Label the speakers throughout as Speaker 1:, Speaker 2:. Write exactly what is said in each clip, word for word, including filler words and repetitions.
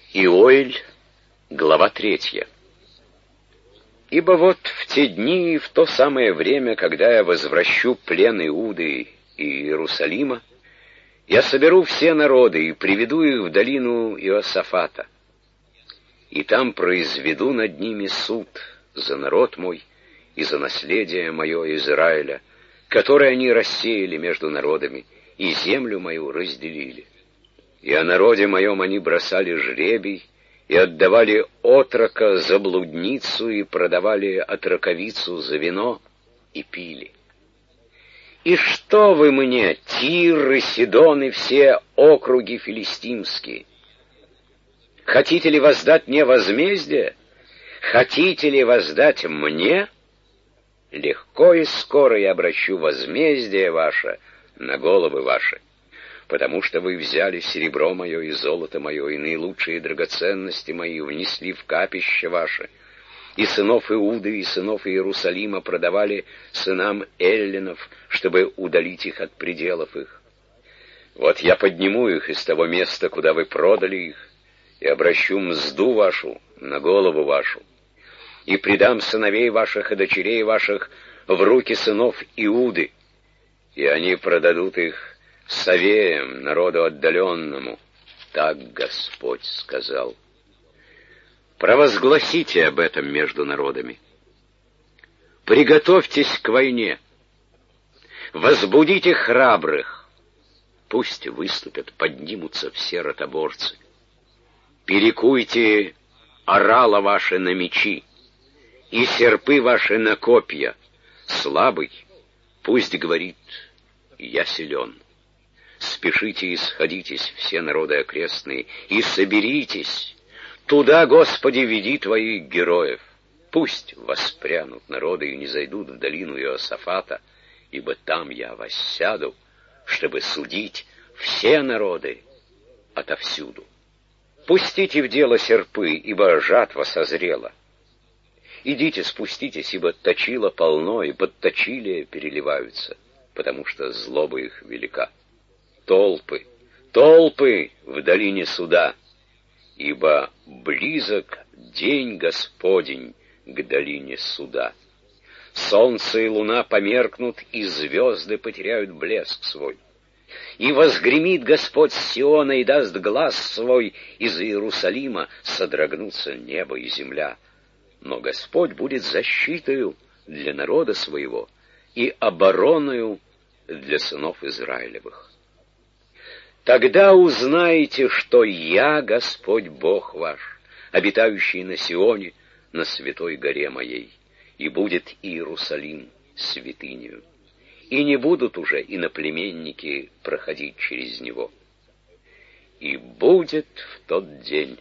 Speaker 1: Иоэль, глава третья. «Ибо вот в те дни и в то самое время, когда я возвращу плен Иуды и Иерусалима, я соберу все народы и приведу их в долину Иосафата, и там произведу над ними суд за народ мой и за наследие мое Израиля, которое они рассеяли между народами, и землю мою разделили. И о народе моем они бросали жребий, и отдавали отрока за блудницу, и продавали отроковицу за вино, и пили. И что вы мне, Тир и Сидон и все округи филистимские? Хотите ли воздать мне возмездие? Хотите ли воздать мне? Легко и скоро я обращу возмездие ваше на головы ваши, потому что вы взяли серебро мое и золото мое, и наилучшие драгоценности мои внесли в капище ваше, и сынов Иуды и сынов Иерусалима продавали сынам эллинов, чтобы удалить их от пределов их. Вот я подниму их из того места, куда вы продали их, и обращу мзду вашу на голову вашу, и предам сыновей ваших и дочерей ваших в руки сынов Иуды, и они продадут их совеям, народу отдаленному. Так Господь сказал. Провозгласите об этом между народами. Приготовьтесь к войне. Возбудите храбрых. Пусть выступят, поднимутся все ротоборцы. Перекуйте орала ваши на мечи и серпы ваши на копья. Слабый пусть говорит: я силен. Спешите и сходитесь, все народы окрестные, и соберитесь. Туда, Господи, веди твоих героев. Пусть воспрянут народы и не зайдут в долину Иосафата, ибо там я воссяду, чтобы судить все народы отовсюду. Пустите в дело серпы, ибо жатва созрела. Идите, спуститесь, ибо точила полно, и подточилия переливаются, потому что злоба их велика. Толпы, толпы в долине суда, ибо близок день Господень к долине суда. Солнце и луна померкнут, и звезды потеряют блеск свой. И возгремит Господь с Сиона, и даст глас свой, из Иерусалима содрогнутся небо и земля. Но Господь будет защитою для народа своего и обороною для сынов Израилевых. Тогда узнаете, что я Господь Бог ваш, обитающий на Сионе, на святой горе моей, и будет Иерусалим святынею, и не будут уже иноплеменники проходить через него. И будет в тот день: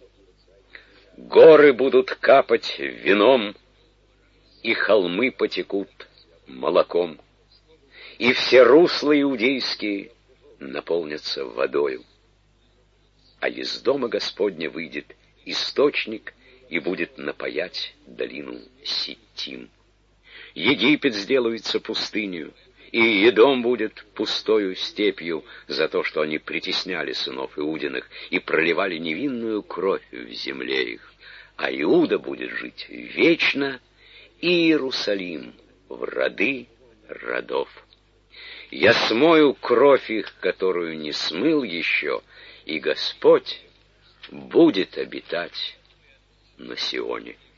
Speaker 1: горы будут капать вином, и холмы потекут молоком, и все русла иудейские наполнятся водою. А из дома Господня выйдет источник и будет напоять долину Ситтим. Египет сделается пустынью, и Едом будет пустою степью за то, что они притесняли сынов Иудиных и проливали невинную кровь в земле их. А Иуда будет жить вечно, и Иерусалим в роды родов. Я смою кровь их, которую не смыл еще, и Господь будет обитать на Сионе.